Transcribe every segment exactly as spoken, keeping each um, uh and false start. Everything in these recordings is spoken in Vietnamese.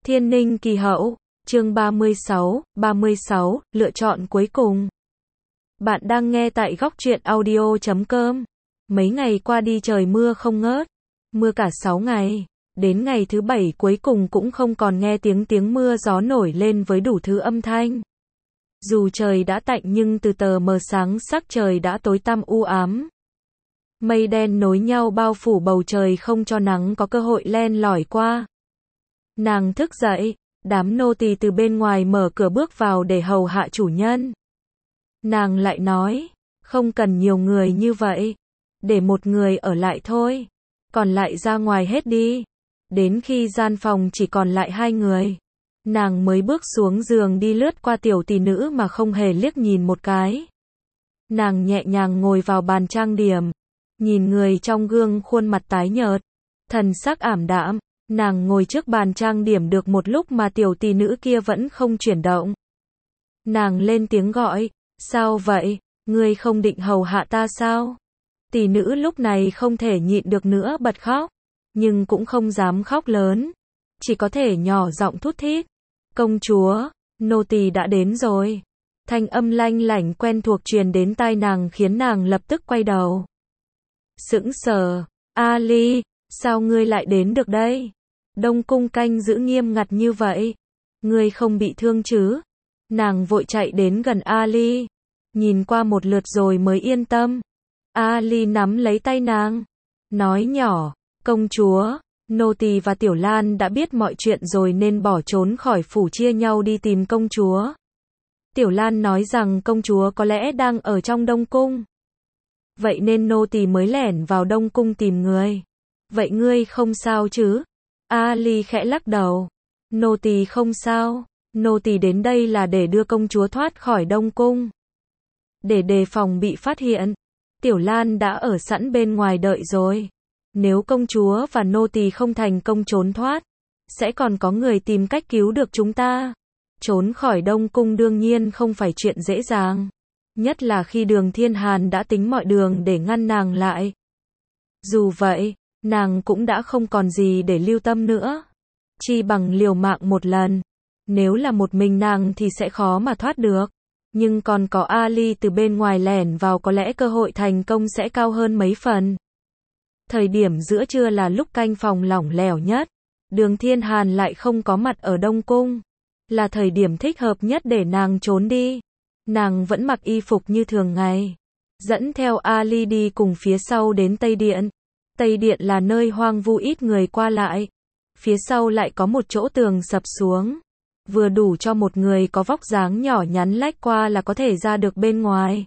Thiên Ninh Kỳ Hậu, chương ba mươi sáu, ba mươi sáu, lựa chọn cuối cùng. Bạn đang nghe tại góc truyện audio chấm com. Mấy ngày qua đi trời mưa không ngớt, mưa cả sáu ngày, đến ngày thứ bảy cuối cùng cũng không còn nghe tiếng tiếng mưa gió nổi lên với đủ thứ âm thanh. Dù trời đã tạnh nhưng từ tờ mờ sáng sắc trời đã tối tăm u ám. Mây đen nối nhau bao phủ bầu trời không cho nắng có cơ hội len lỏi qua. Nàng thức dậy, đám nô tỳ từ bên ngoài mở cửa bước vào để hầu hạ chủ nhân. Nàng lại nói, không cần nhiều người như vậy, để một người ở lại thôi, còn lại ra ngoài hết đi. Đến khi gian phòng chỉ còn lại hai người, nàng mới bước xuống giường đi lướt qua tiểu tỷ nữ mà không hề liếc nhìn một cái. Nàng nhẹ nhàng ngồi vào bàn trang điểm, nhìn người trong gương khuôn mặt tái nhợt, thần sắc ảm đạm. Nàng ngồi trước bàn trang điểm được một lúc mà tiểu tỷ nữ kia vẫn không chuyển động. Nàng lên tiếng gọi, sao vậy, ngươi không định hầu hạ ta sao? Tỷ nữ lúc này không thể nhịn được nữa bật khóc, nhưng cũng không dám khóc lớn, chỉ có thể nhỏ giọng thút thít. Công chúa, nô tỳ đã đến rồi. Thanh âm lanh lảnh quen thuộc truyền đến tai nàng khiến nàng lập tức quay đầu. Sững sờ, Ali, sao ngươi lại đến được đây? Đông cung canh giữ nghiêm ngặt như vậy, ngươi không bị thương chứ? Nàng vội chạy đến gần Ali, nhìn qua một lượt rồi mới yên tâm. Ali nắm lấy tay nàng, nói nhỏ, công chúa, nô tỳ và Tiểu Lan đã biết mọi chuyện rồi nên bỏ trốn khỏi phủ chia nhau đi tìm công chúa. Tiểu Lan nói rằng công chúa có lẽ đang ở trong Đông cung. Vậy nên nô tỳ mới lẻn vào Đông cung tìm người. Vậy ngươi không sao chứ? Ali khẽ lắc đầu. Nô tỳ không sao, nô tỳ đến đây là để đưa công chúa thoát khỏi Đông cung. Để đề phòng bị phát hiện, Tiểu Lan đã ở sẵn bên ngoài đợi rồi. Nếu công chúa và nô tỳ không thành công trốn thoát, sẽ còn có người tìm cách cứu được chúng ta. Trốn khỏi Đông cung đương nhiên không phải chuyện dễ dàng, nhất là khi Đường Thiên Hàn đã tính mọi đường để ngăn nàng lại. Dù vậy, nàng cũng đã không còn gì để lưu tâm nữa. Chi bằng liều mạng một lần. Nếu là một mình nàng thì sẽ khó mà thoát được. Nhưng còn có Ali từ bên ngoài lẻn vào có lẽ cơ hội thành công sẽ cao hơn mấy phần. Thời điểm giữa trưa là lúc canh phòng lỏng lẻo nhất. Đường Thiên Hàn lại không có mặt ở Đông cung. Là thời điểm thích hợp nhất để nàng trốn đi. Nàng vẫn mặc y phục như thường ngày, dẫn theo Ali đi cùng phía sau đến Tây Điện. Tây Điện là nơi hoang vu ít người qua lại. Phía sau lại có một chỗ tường sập xuống, vừa đủ cho một người có vóc dáng nhỏ nhắn lách qua là có thể ra được bên ngoài.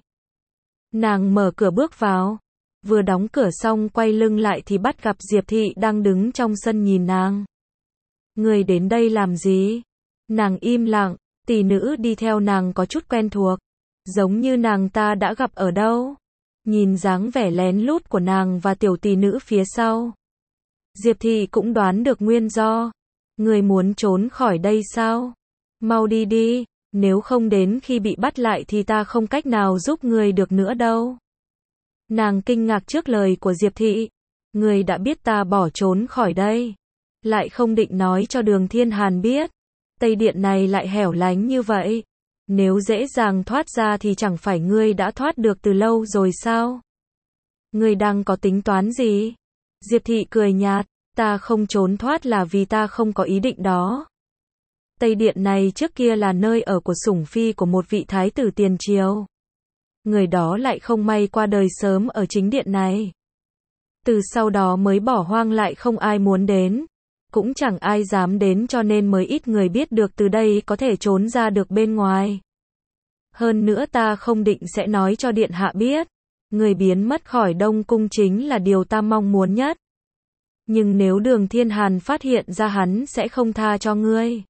Nàng mở cửa bước vào, vừa đóng cửa xong quay lưng lại thì bắt gặp Diệp Thị đang đứng trong sân nhìn nàng. Người đến đây làm gì? Nàng im lặng, tỷ nữ đi theo nàng có chút quen thuộc, giống như nàng ta đã gặp ở đâu. Nhìn dáng vẻ lén lút của nàng và tiểu tỷ nữ phía sau, Diệp Thị cũng đoán được nguyên do. Người muốn trốn khỏi đây sao? Mau đi đi, nếu không đến khi bị bắt lại thì ta không cách nào giúp người được nữa đâu. Nàng kinh ngạc trước lời của Diệp Thị. Người đã biết ta bỏ trốn khỏi đây, lại không định nói cho Đường Thiên Hàn biết. Tây Điện này lại hẻo lánh như vậy. Nếu dễ dàng thoát ra thì chẳng phải ngươi đã thoát được từ lâu rồi sao? Ngươi đang có tính toán gì? Diệp Thị cười nhạt, ta không trốn thoát là vì ta không có ý định đó. Tây Điện này trước kia là nơi ở của sủng phi của một vị thái tử tiền triều. Người đó lại không may qua đời sớm ở chính điện này. Từ sau đó mới bỏ hoang lại không ai muốn đến. Cũng chẳng ai dám đến cho nên mới ít người biết được từ đây có thể trốn ra được bên ngoài. Hơn nữa ta không định sẽ nói cho điện hạ biết. Người biến mất khỏi Đông cung chính là điều ta mong muốn nhất. Nhưng nếu Đường Thiên Hàn phát hiện ra hắn sẽ không tha cho ngươi.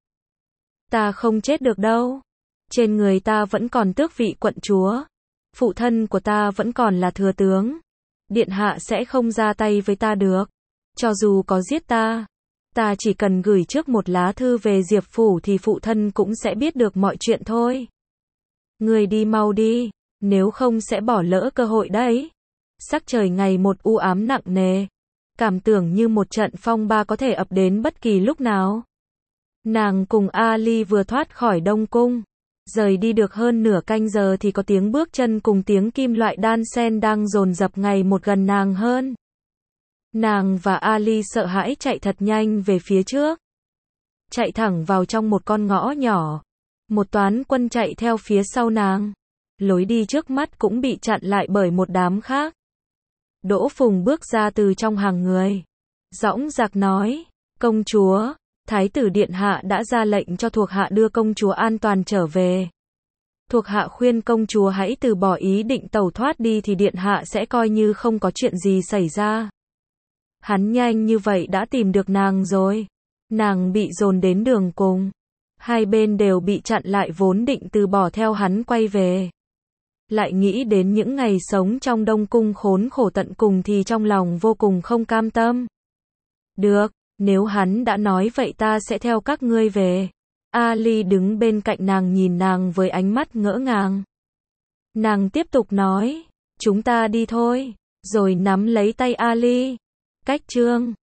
Ta không chết được đâu. Trên người ta vẫn còn tước vị quận chúa. Phụ thân của ta vẫn còn là thừa tướng. Điện hạ sẽ không ra tay với ta được. Cho dù có giết ta, ta chỉ cần gửi trước một lá thư về Diệp phủ thì phụ thân cũng sẽ biết được mọi chuyện thôi. Người đi mau đi, nếu không sẽ bỏ lỡ cơ hội đấy. Sắc trời ngày một u ám nặng nề, cảm tưởng như một trận phong ba có thể ập đến bất kỳ lúc nào. Nàng cùng Ali vừa thoát khỏi Đông Cung. Rời đi được hơn nửa canh giờ thì có tiếng bước chân cùng tiếng kim loại đan sen đang dồn dập ngày một gần nàng hơn. Nàng và Ali sợ hãi chạy thật nhanh về phía trước. Chạy thẳng vào trong một con ngõ nhỏ. Một toán quân chạy theo phía sau nàng. Lối đi trước mắt cũng bị chặn lại bởi một đám khác. Đỗ Phùng bước ra từ trong hàng người. Dõng dạc nói, công chúa, Thái tử Điện Hạ đã ra lệnh cho thuộc hạ đưa công chúa an toàn trở về. Thuộc hạ khuyên công chúa hãy từ bỏ ý định tẩu thoát đi thì Điện Hạ sẽ coi như không có chuyện gì xảy ra. Hắn nhanh như vậy đã tìm được nàng rồi. Nàng bị dồn đến đường cùng. Hai bên đều bị chặn lại vốn định từ bỏ theo hắn quay về. Lại nghĩ đến những ngày sống trong Đông Cung khốn khổ tận cùng thì trong lòng vô cùng không cam tâm. Được, nếu hắn đã nói vậy ta sẽ theo các ngươi về. Ali đứng bên cạnh nàng nhìn nàng với ánh mắt ngỡ ngàng. Nàng tiếp tục nói, chúng ta đi thôi, rồi nắm lấy tay Ali. Cách chương